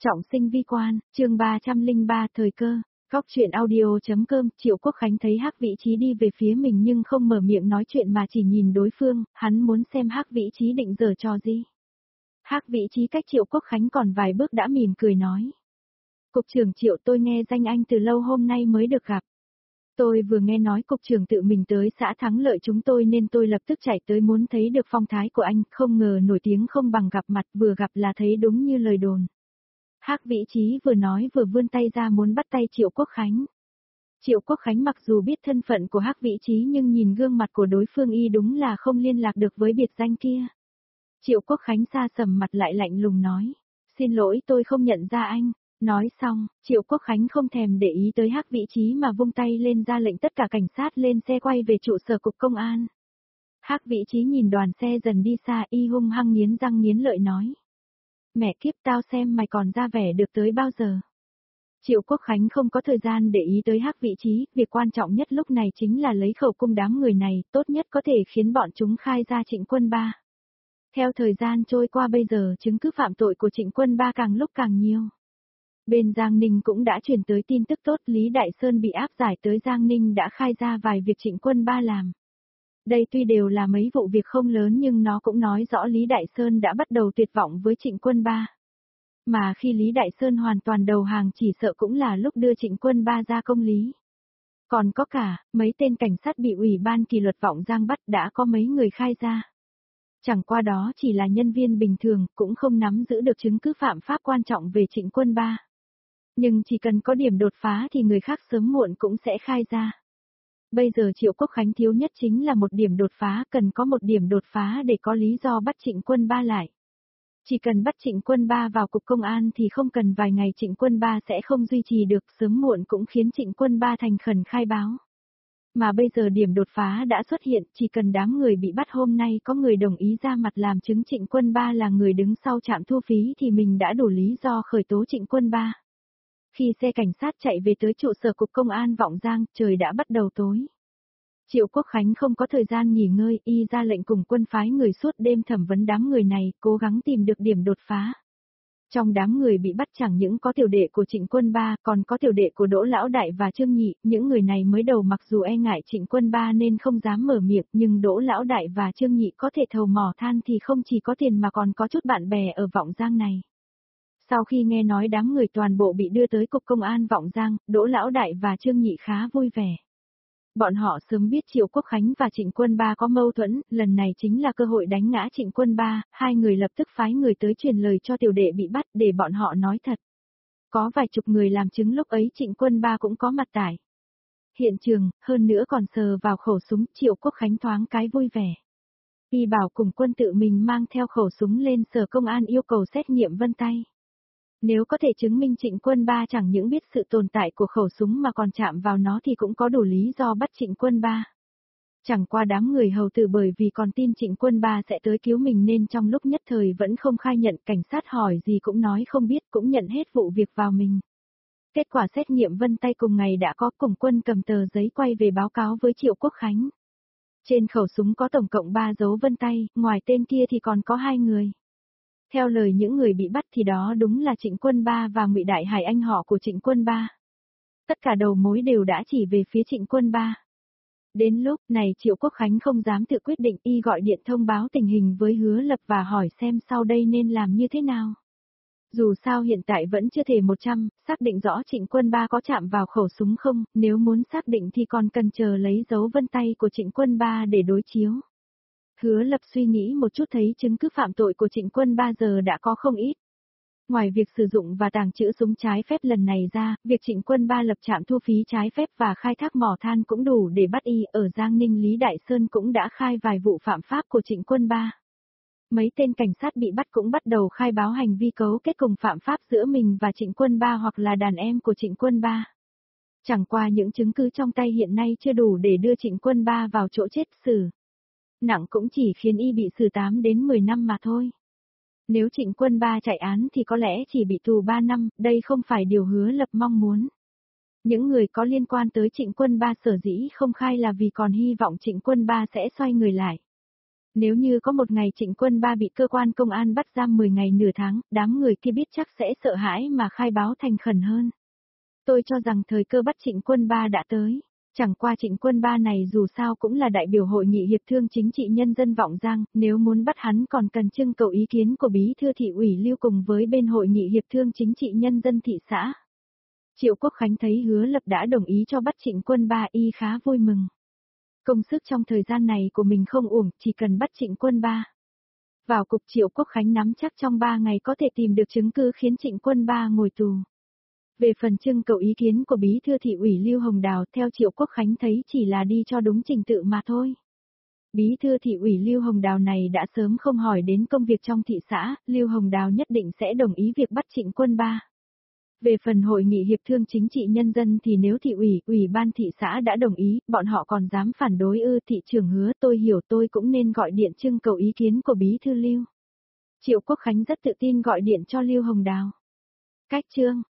Trọng sinh vi quan, chương 303 thời cơ. Góc truyện audio.com. Triệu Quốc Khánh thấy Hắc Vĩ Chí đi về phía mình nhưng không mở miệng nói chuyện mà chỉ nhìn đối phương, hắn muốn xem Hắc Vĩ Chí định giở trò gì. Hắc Vĩ Chí cách Triệu Quốc Khánh còn vài bước đã mỉm cười nói. Cục trưởng Triệu, tôi nghe danh anh từ lâu, hôm nay mới được gặp. Tôi vừa nghe nói cục trưởng tự mình tới xã Thắng Lợi chúng tôi nên tôi lập tức chạy tới muốn thấy được phong thái của anh, không ngờ nổi tiếng không bằng gặp mặt, vừa gặp là thấy đúng như lời đồn. Hắc Vĩ Chí vừa nói vừa vươn tay ra muốn bắt tay Triệu Quốc Khánh. Triệu Quốc Khánh mặc dù biết thân phận của Hắc Vĩ Chí nhưng nhìn gương mặt của đối phương y đúng là không liên lạc được với biệt danh kia. Triệu Quốc Khánh xa sầm mặt lại lạnh lùng nói. Xin lỗi, tôi không nhận ra anh. Nói xong, Triệu Quốc Khánh không thèm để ý tới Hắc Vĩ Chí mà vung tay lên ra lệnh tất cả cảnh sát lên xe quay về trụ sở cục công an. Hắc Vĩ Chí nhìn đoàn xe dần đi xa y hung hăng nghiến răng nghiến lợi nói. Mẹ kiếp, tao xem mày còn ra vẻ được tới bao giờ. Triệu Quốc Khánh không có thời gian để ý tới Hắc Vĩ Chí, việc quan trọng nhất lúc này chính là lấy khẩu cung đám người này, tốt nhất có thể khiến bọn chúng khai ra Trịnh Quân Ba. Theo thời gian trôi qua bây giờ chứng cứ phạm tội của Trịnh Quân Ba càng lúc càng nhiều. Bên Giang Ninh cũng đã truyền tới tin tức tốt, Lý Đại Sơn bị áp giải tới Giang Ninh đã khai ra vài việc Trịnh Quân Ba làm. Đây tuy đều là mấy vụ việc không lớn nhưng nó cũng nói rõ Lý Đại Sơn đã bắt đầu tuyệt vọng với Trịnh Quân Ba. Mà khi Lý Đại Sơn hoàn toàn đầu hàng chỉ sợ cũng là lúc đưa Trịnh Quân Ba ra công lý. Còn có cả, mấy tên cảnh sát bị Ủy ban kỷ luật Vọng Giang bắt đã có mấy người khai ra. Chẳng qua đó chỉ là nhân viên bình thường, cũng không nắm giữ được chứng cứ phạm pháp quan trọng về Trịnh Quân Ba. Nhưng chỉ cần có điểm đột phá thì người khác sớm muộn cũng sẽ khai ra. Bây giờ Triệu Quốc Khánh thiếu nhất chính là một điểm đột phá, cần có một điểm đột phá để có lý do bắt Trịnh Quân Ba lại. Chỉ cần bắt Trịnh Quân Ba vào cục công an thì không cần vài ngày Trịnh Quân Ba sẽ không duy trì được, sớm muộn cũng khiến Trịnh Quân Ba thành khẩn khai báo. Mà bây giờ điểm đột phá đã xuất hiện, chỉ cần đám người bị bắt hôm nay có người đồng ý ra mặt làm chứng Trịnh Quân Ba là người đứng sau trạm thu phí thì mình đã đủ lý do khởi tố Trịnh Quân Ba. Khi xe cảnh sát chạy về tới trụ sở cục công an Vọng Giang, trời đã bắt đầu tối. Triệu Quốc Khánh không có thời gian nghỉ ngơi, y ra lệnh cùng quân phái người suốt đêm thẩm vấn đám người này, cố gắng tìm được điểm đột phá. Trong đám người bị bắt chẳng những có tiểu đệ của Trịnh Quân Ba, còn có tiểu đệ của Đỗ Lão Đại và Trương Nhị, những người này mới đầu mặc dù e ngại Trịnh Quân Ba nên không dám mở miệng, nhưng Đỗ Lão Đại và Trương Nhị có thể thầu mỏ than thì không chỉ có tiền mà còn có chút bạn bè ở Vọng Giang này. Sau khi nghe nói đám người toàn bộ bị đưa tới cục công an Vọng Giang, Đỗ Lão Đại và Trương Nhị khá vui vẻ. Bọn họ sớm biết Triệu Quốc Khánh và Trịnh Quân Ba có mâu thuẫn, lần này chính là cơ hội đánh ngã Trịnh Quân Ba, hai người lập tức phái người tới truyền lời cho tiểu đệ bị bắt để bọn họ nói thật. Có vài chục người làm chứng lúc ấy Trịnh Quân Ba cũng có mặt tại hiện trường, hơn nữa còn sờ vào khẩu súng, Triệu Quốc Khánh thoáng cái vui vẻ. Y bảo cùng quân tự mình mang theo khẩu súng lên sở công an yêu cầu xét nghiệm vân tay. Nếu có thể chứng minh Trịnh Quân Ba chẳng những biết sự tồn tại của khẩu súng mà còn chạm vào nó thì cũng có đủ lý do bắt Trịnh Quân Ba. Chẳng qua đám người hầu tử bởi vì còn tin Trịnh Quân Ba sẽ tới cứu mình nên trong lúc nhất thời vẫn không khai nhận, cảnh sát hỏi gì cũng nói không biết, cũng nhận hết vụ việc vào mình. Kết quả xét nghiệm vân tay cùng ngày đã có, cùng quân cầm tờ giấy quay về báo cáo với Triệu Quốc Khánh. Trên khẩu súng có tổng cộng 3 dấu vân tay, ngoài tên kia thì còn có 2 người. Theo lời những người bị bắt thì đó đúng là Trịnh Quân Ba và Ngụy Đại Hải, anh họ của Trịnh Quân Ba. Tất cả đầu mối đều đã chỉ về phía Trịnh Quân Ba. Đến lúc này Triệu Quốc Khánh không dám tự quyết định, y gọi điện thông báo tình hình với Hứa Lập và hỏi xem sau đây nên làm như thế nào. Dù sao hiện tại vẫn chưa thể 100, xác định rõ Trịnh Quân Ba có chạm vào khẩu súng không, nếu muốn xác định thì còn cần chờ lấy dấu vân tay của Trịnh Quân Ba để đối chiếu. Hứa Lập suy nghĩ một chút thấy chứng cứ phạm tội của Trịnh Quân Ba giờ đã có không ít. Ngoài việc sử dụng và tàng trữ súng trái phép lần này ra, việc Trịnh Quân Ba lập trạm thu phí trái phép và khai thác mỏ than cũng đủ để bắt y. Ở Giang Ninh, Lý Đại Sơn cũng đã khai vài vụ phạm pháp của Trịnh Quân Ba. Mấy tên cảnh sát bị bắt cũng bắt đầu khai báo hành vi cấu kết cùng phạm pháp giữa mình và Trịnh Quân Ba hoặc là đàn em của Trịnh Quân Ba. Chẳng qua những chứng cứ trong tay hiện nay chưa đủ để đưa Trịnh Quân Ba vào chỗ chết xử. Nặng cũng chỉ khiến y bị xử 8 đến 10 năm mà thôi. Nếu Trịnh Quân Ba chạy án thì có lẽ chỉ bị tù 3 năm, đây không phải điều Hứa Lập mong muốn. Những người có liên quan tới Trịnh Quân Ba sở dĩ không khai là vì còn hy vọng Trịnh Quân Ba sẽ xoay người lại. Nếu như có một ngày Trịnh Quân Ba bị cơ quan công an bắt giam 10 ngày nửa tháng, đám người kia biết chắc sẽ sợ hãi mà khai báo thành khẩn hơn. Tôi cho rằng thời cơ bắt Trịnh Quân Ba đã tới. Chẳng qua Trịnh Quân Ba này dù sao cũng là đại biểu hội nghị hiệp thương chính trị nhân dân Vọng Giang, nếu muốn bắt hắn còn cần trưng cầu ý kiến của bí thư thị ủy Lưu cùng với bên hội nghị hiệp thương chính trị nhân dân thị xã. Triệu Quốc Khánh thấy Hứa Lập đã đồng ý cho bắt Trịnh Quân Ba y khá vui mừng. Công sức trong thời gian này của mình không uổng, chỉ cần bắt Trịnh Quân Ba. Vào cục Triệu Quốc Khánh nắm chắc trong 3 ngày có thể tìm được chứng cứ khiến Trịnh Quân Ba ngồi tù. Về phần trưng cầu ý kiến của bí thư thị ủy Lưu Hồng Đào theo Triệu Quốc Khánh thấy chỉ là đi cho đúng trình tự mà thôi. Bí thư thị ủy Lưu Hồng Đào này đã sớm không hỏi đến công việc trong thị xã, Lưu Hồng Đào nhất định sẽ đồng ý việc bắt Trịnh Quân Ba. Về phần hội nghị hiệp thương chính trị nhân dân thì nếu thị ủy, ủy ban thị xã đã đồng ý, bọn họ còn dám phản đối ư? Thị trưởng Hứa, tôi hiểu, tôi cũng nên gọi điện trưng cầu ý kiến của bí thư Lưu. Triệu Quốc Khánh rất tự tin gọi điện cho Lưu Hồng Đào. Cách chương